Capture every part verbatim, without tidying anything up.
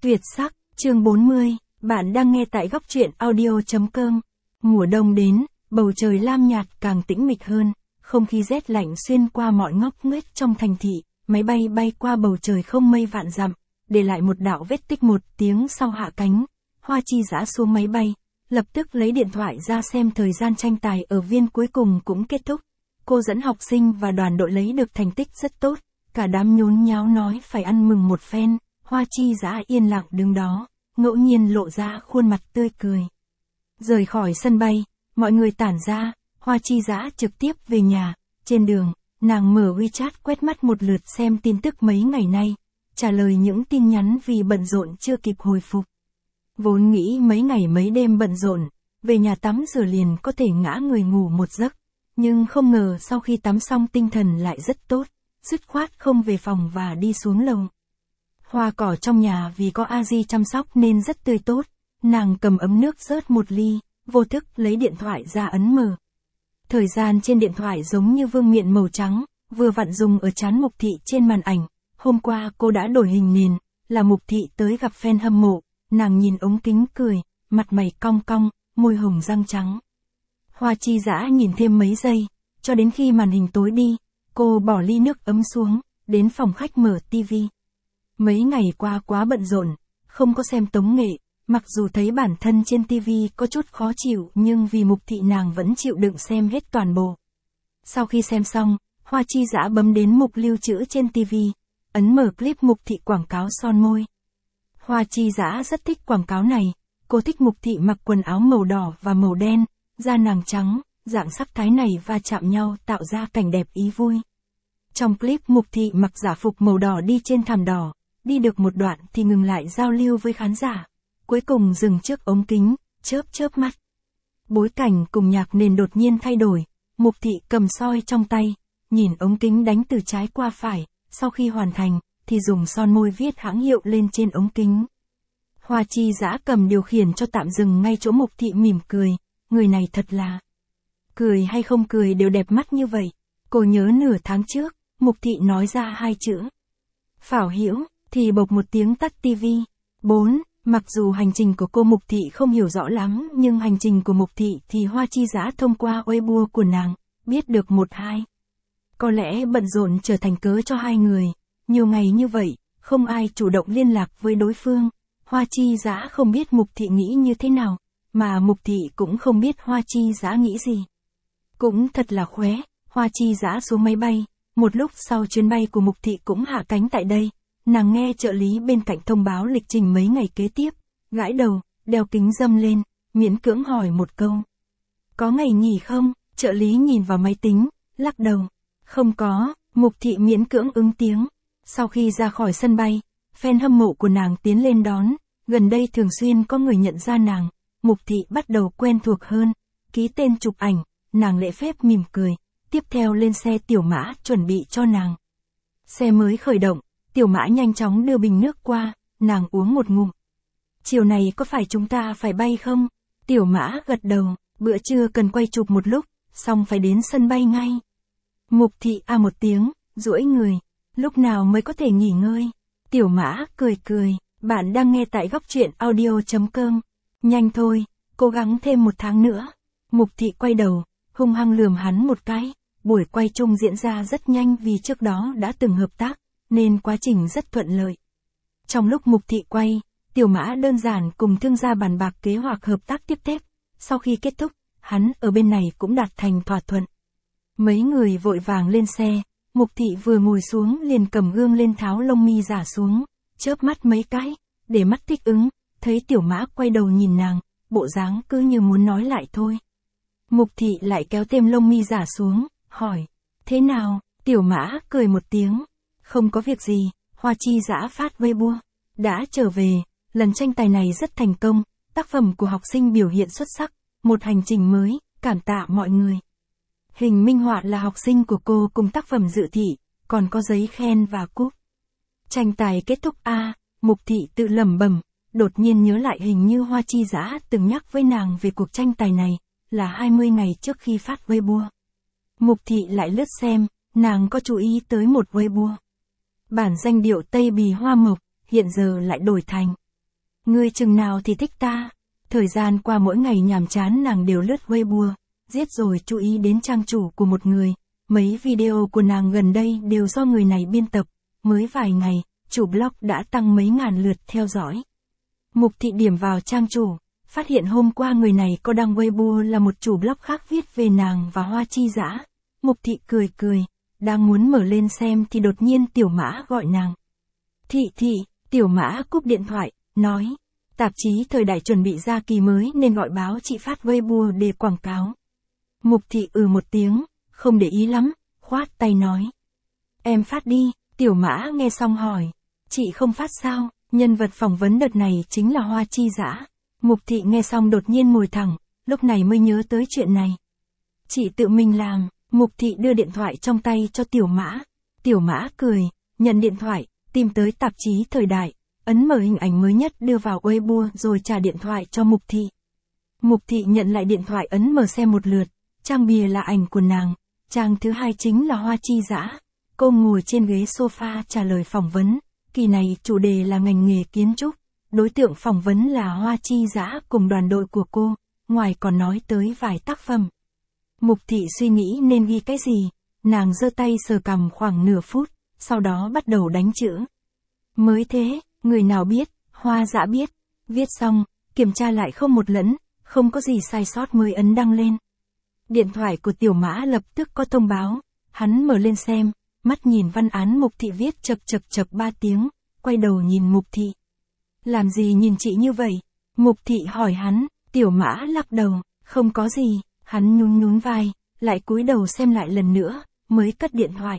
Tuyệt sắc, chương bốn mươi, bạn đang nghe tại góc truyện audio.com. Mùa đông đến, bầu trời lam nhạt càng tĩnh mịch hơn, không khí rét lạnh xuyên qua mọi ngóc ngách trong thành thị, máy bay bay qua bầu trời không mây vạn dặm, để lại một đạo vết tích một tiếng sau hạ cánh. Hoa Chi giã xuống máy bay, lập tức lấy điện thoại ra xem thời gian tranh tài ở viên cuối cùng cũng kết thúc. Cô dẫn học sinh và đoàn đội lấy được thành tích rất tốt, cả đám nhốn nháo nói phải ăn mừng một phen. Hoa Chi giã yên lặng đứng đó, ngẫu nhiên lộ ra khuôn mặt tươi cười. Rời khỏi sân bay, mọi người tản ra, Hoa Chi giã trực tiếp về nhà. Trên đường, nàng mở WeChat quét mắt một lượt xem tin tức mấy ngày nay, trả lời những tin nhắn vì bận rộn chưa kịp hồi phục. Vốn nghĩ mấy ngày mấy đêm bận rộn, về nhà tắm rửa liền có thể ngã người ngủ một giấc, nhưng không ngờ sau khi tắm xong tinh thần lại rất tốt, dứt khoát không về phòng và đi xuống lầu. Hoa cỏ trong nhà vì có a di chăm sóc nên rất tươi tốt, nàng cầm ấm nước rớt một ly, vô thức lấy điện thoại ra ấn mở. Thời gian trên điện thoại giống như vương miện màu trắng, vừa vặn dùng ở trán Mục Thị trên màn ảnh. Hôm qua cô đã đổi hình nền, là Mục Thị tới gặp fan hâm mộ, nàng nhìn ống kính cười, mặt mày cong cong, môi hồng răng trắng. Hoa Chi giã nhìn thêm mấy giây, cho đến khi màn hình tối đi, cô bỏ ly nước ấm xuống, đến phòng khách mở tivi. Mấy ngày qua quá bận rộn, không có xem tống nghệ, mặc dù thấy bản thân trên tivi có chút khó chịu nhưng vì Mục Thị nàng vẫn chịu đựng xem hết toàn bộ. Sau khi xem xong, Hoa Chi giã bấm đến mục lưu trữ trên tivi, ấn mở clip Mục Thị quảng cáo son môi. Hoa Chi giã rất thích quảng cáo này, cô thích Mục Thị mặc quần áo màu đỏ và màu đen, da nàng trắng, dạng sắc thái này va chạm nhau tạo ra cảnh đẹp ý vui. Trong clip Mục Thị mặc giả phục màu đỏ đi trên thảm đỏ, đi được một đoạn thì ngừng lại giao lưu với khán giả, cuối cùng dừng trước ống kính, chớp chớp mắt. Bối cảnh cùng nhạc nền đột nhiên thay đổi, Mục Thị cầm soi trong tay, nhìn ống kính đánh từ trái qua phải, sau khi hoàn thành, thì dùng son môi viết hãng hiệu lên trên ống kính. Hoa Chi giã cầm điều khiển cho tạm dừng ngay chỗ Mục Thị mỉm cười, người này thật là... Cười hay không cười đều đẹp mắt như vậy. Cô nhớ nửa tháng trước, Mục Thị nói ra hai chữ. Phảo Hiểu, thì bộc một tiếng tắt tivi. bốn. Mặc dù hành trình của cô Mục Thị không hiểu rõ lắm, nhưng hành trình của Mục Thị thì Hoa Chi giã thông qua Weibo của nàng, biết được một hai. Có lẽ bận rộn trở thành cớ cho hai người. Nhiều ngày như vậy, không ai chủ động liên lạc với đối phương. Hoa Chi giã không biết Mục Thị nghĩ như thế nào, mà Mục Thị cũng không biết Hoa Chi giã nghĩ gì. Cũng thật là khóe, Hoa Chi giã xuống máy bay, một lúc sau chuyến bay của Mục Thị cũng hạ cánh tại đây. Nàng nghe trợ lý bên cạnh thông báo lịch trình mấy ngày kế tiếp, gãi đầu, đeo kính râm lên, miễn cưỡng hỏi một câu. Có ngày nghỉ không? Trợ lý nhìn vào máy tính, lắc đầu. Không có, Mục Thị miễn cưỡng ứng tiếng. Sau khi ra khỏi sân bay, fan hâm mộ của nàng tiến lên đón, gần đây thường xuyên có người nhận ra nàng, Mục Thị bắt đầu quen thuộc hơn, ký tên chụp ảnh, nàng lễ phép mỉm cười, tiếp theo lên xe tiểu mã chuẩn bị cho nàng. Xe mới khởi động, tiểu mã nhanh chóng đưa bình nước qua, nàng uống một ngụm. Chiều này có phải chúng ta phải bay không? Tiểu mã gật đầu, bữa trưa cần quay chụp một lúc, xong phải đến sân bay ngay. Mục Thị a một tiếng, duỗi người, lúc nào mới có thể nghỉ ngơi? Tiểu mã cười cười, bạn đang nghe tại góc truyện audio.com. Nhanh thôi, cố gắng thêm một tháng nữa. Mục Thị quay đầu, hung hăng lườm hắn một cái. Buổi quay chung diễn ra rất nhanh vì trước đó đã từng hợp tác, nên quá trình rất thuận lợi. Trong lúc Mục Thị quay, tiểu mã đơn giản cùng thương gia bàn bạc kế hoạch hợp tác tiếp theo. Sau khi kết thúc, hắn ở bên này cũng đạt thành thỏa thuận. Mấy người vội vàng lên xe, Mục Thị vừa ngồi xuống liền cầm gương lên tháo lông mi giả xuống, chớp mắt mấy cái, để mắt thích ứng, thấy tiểu mã quay đầu nhìn nàng, bộ dáng cứ như muốn nói lại thôi. Mục Thị lại kéo thêm lông mi giả xuống, hỏi, thế nào? Tiểu mã cười một tiếng, không có việc gì. Hoa Chi giã phát Weibo, đã trở về, lần tranh tài này rất thành công, tác phẩm của học sinh biểu hiện xuất sắc, một hành trình mới, cảm tạ mọi người. Hình minh họa là học sinh của cô cùng tác phẩm dự thị, còn có giấy khen và cúp. Tranh tài kết thúc a, Mục Thị tự lẩm bẩm, đột nhiên nhớ lại hình như Hoa Chi giã từng nhắc với nàng về cuộc tranh tài này, là hai mươi ngày trước khi phát Weibo. Mục Thị lại lướt xem, nàng có chú ý tới một Weibo. Bản danh điệu Tây Bì Hoa Mộc, hiện giờ lại đổi thành Ngươi chừng nào thì thích ta. Thời gian qua mỗi ngày nhàm chán nàng đều lướt Weibo, giết rồi chú ý đến trang chủ của một người. Mấy video của nàng gần đây đều do người này biên tập, mới vài ngày, chủ blog đã tăng mấy ngàn lượt theo dõi. Mục thị điểm vào trang chủ, phát hiện hôm qua người này có đăng Weibo là một chủ blog khác viết về nàng và Hoa Chi Dã. Mục thị cười cười, đang muốn mở lên xem thì đột nhiên Tiểu Mã gọi nàng. Thị thị, Tiểu Mã cúp điện thoại, nói, tạp chí Thời Đại chuẩn bị ra kỳ mới nên gọi báo chị phát Weibo để quảng cáo. Mục thị ừ một tiếng, không để ý lắm, khoát tay nói. Em phát đi. Tiểu Mã nghe xong hỏi, chị không phát sao? Nhân vật phỏng vấn đợt này chính là Hoa Chi Dã. Mục thị nghe xong đột nhiên ngồi thẳng, lúc này mới nhớ tới chuyện này. Chị tự mình làm. Mục thị đưa điện thoại trong tay cho Tiểu Mã. Tiểu Mã cười, nhận điện thoại, tìm tới tạp chí Thời Đại, ấn mở hình ảnh mới nhất đưa vào Weibo rồi trả điện thoại cho Mục thị. Mục thị nhận lại điện thoại ấn mở xem một lượt, trang bìa là ảnh của nàng, trang thứ hai chính là Hoa Chi Dã. Cô ngồi trên ghế sofa trả lời phỏng vấn, kỳ này chủ đề là ngành nghề kiến trúc, đối tượng phỏng vấn là Hoa Chi Dã cùng đoàn đội của cô, ngoài còn nói tới vài tác phẩm. Mục thị suy nghĩ nên ghi cái gì, nàng giơ tay sờ cằm khoảng nửa phút, sau đó bắt đầu đánh chữ. Mới thế, người nào biết, Hoa Dã biết, viết xong, kiểm tra lại không một lẫn, không có gì sai sót mới ấn đăng lên. Điện thoại của Tiểu Mã lập tức có thông báo, hắn mở lên xem, mắt nhìn văn án Mục thị viết chập chập chập ba tiếng, quay đầu nhìn Mục thị. Làm gì nhìn chị như vậy? Mục thị hỏi hắn, Tiểu Mã lắc đầu, không có gì, hắn nhún nhún vai, lại cúi đầu xem lại lần nữa, mới cất điện thoại.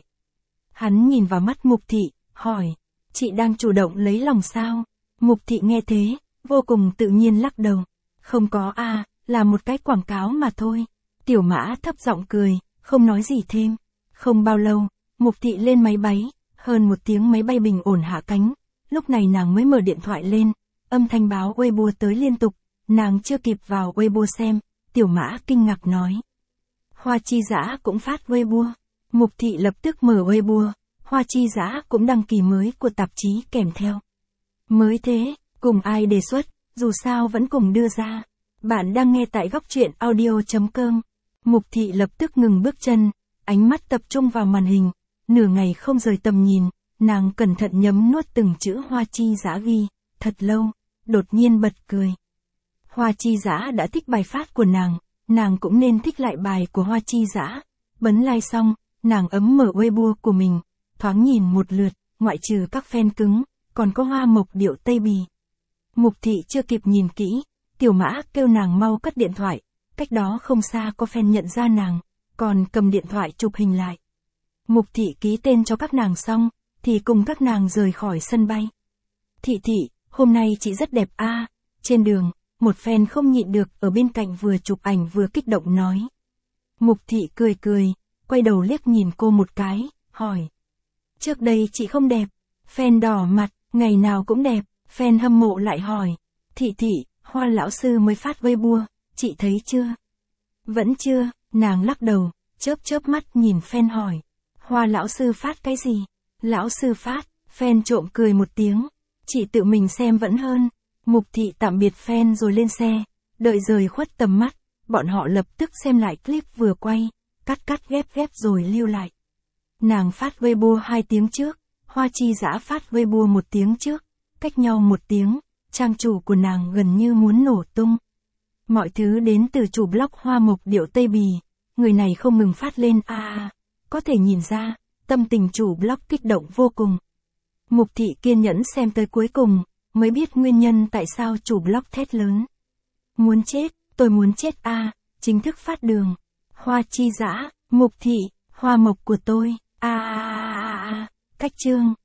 Hắn nhìn vào mắt Mục thị, hỏi, chị đang chủ động lấy lòng sao? Mục thị nghe thế, vô cùng tự nhiên lắc đầu, không có a, là một cái quảng cáo mà thôi. Tiểu Mã thấp giọng cười, không nói gì thêm. Không bao lâu, Mục thị lên máy bay, hơn một tiếng máy bay bình ổn hạ cánh, lúc này nàng mới mở điện thoại lên, âm thanh báo Weibo tới liên tục, nàng chưa kịp vào Weibo xem, Tiểu Mã kinh ngạc nói. Hoa Chi Dã cũng phát Weibo. Mục thị lập tức mở Weibo, Hoa Chi Dã cũng đăng kỳ mới của tạp chí kèm theo. Mới thế, cùng ai đề xuất, dù sao vẫn cùng đưa ra. Bạn đang nghe tại góc truyện audio chấm com. Mục thị lập tức ngừng bước chân, ánh mắt tập trung vào màn hình, nửa ngày không rời tầm nhìn, nàng cẩn thận nhấm nuốt từng chữ Hoa Chi Dã ghi, thật lâu, đột nhiên bật cười. Hoa Chi Dã đã thích bài phát của nàng, nàng cũng nên thích lại bài của Hoa Chi Dã. Bấm like xong, nàng ấm mở Weibo của mình, thoáng nhìn một lượt, ngoại trừ các fan cứng, còn có hoa mộc điệu Tây Bì. Mục thị chưa kịp nhìn kỹ, Tiểu Mã kêu nàng mau cất điện thoại, cách đó không xa có fan nhận ra nàng, còn cầm điện thoại chụp hình lại. Mục thị ký tên cho các nàng xong, thì cùng các nàng rời khỏi sân bay. Thị thị, hôm nay chị rất đẹp a. À. Trên đường, một fan không nhịn được ở bên cạnh vừa chụp ảnh vừa kích động nói. Mục thị cười cười, quay đầu liếc nhìn cô một cái, hỏi. Trước đây chị không đẹp. Fan đỏ mặt, ngày nào cũng đẹp. Fan hâm mộ lại hỏi. Thị thị, Hoa lão sư mới phát Weibo, chị thấy chưa? Vẫn chưa, nàng lắc đầu, chớp chớp mắt nhìn fan hỏi. Hoa lão sư phát cái gì? Lão sư phát, fan trộm cười một tiếng. Chị tự mình xem vẫn hơn. Mục thị tạm biệt fan rồi lên xe, đợi rời khuất tầm mắt, bọn họ lập tức xem lại clip vừa quay, cắt cắt ghép ghép rồi lưu lại. Nàng phát Weibo hai tiếng trước, Hoa Chi Dã phát Weibo một tiếng trước, cách nhau một tiếng, trang chủ của nàng gần như muốn nổ tung. Mọi thứ đến từ chủ blog Hoa Mộc Điệu Tây Bì, người này không ngừng phát lên a a, có thể nhìn ra, tâm tình chủ blog kích động vô cùng. Mục thị kiên nhẫn xem tới cuối cùng, mới biết nguyên nhân tại sao chủ blog thét lớn. Muốn chết, tôi muốn chết a, à, chính thức phát đường. Hoa Chi Dã, Mục thị, hoa mộc của tôi, a a a a, cách chương.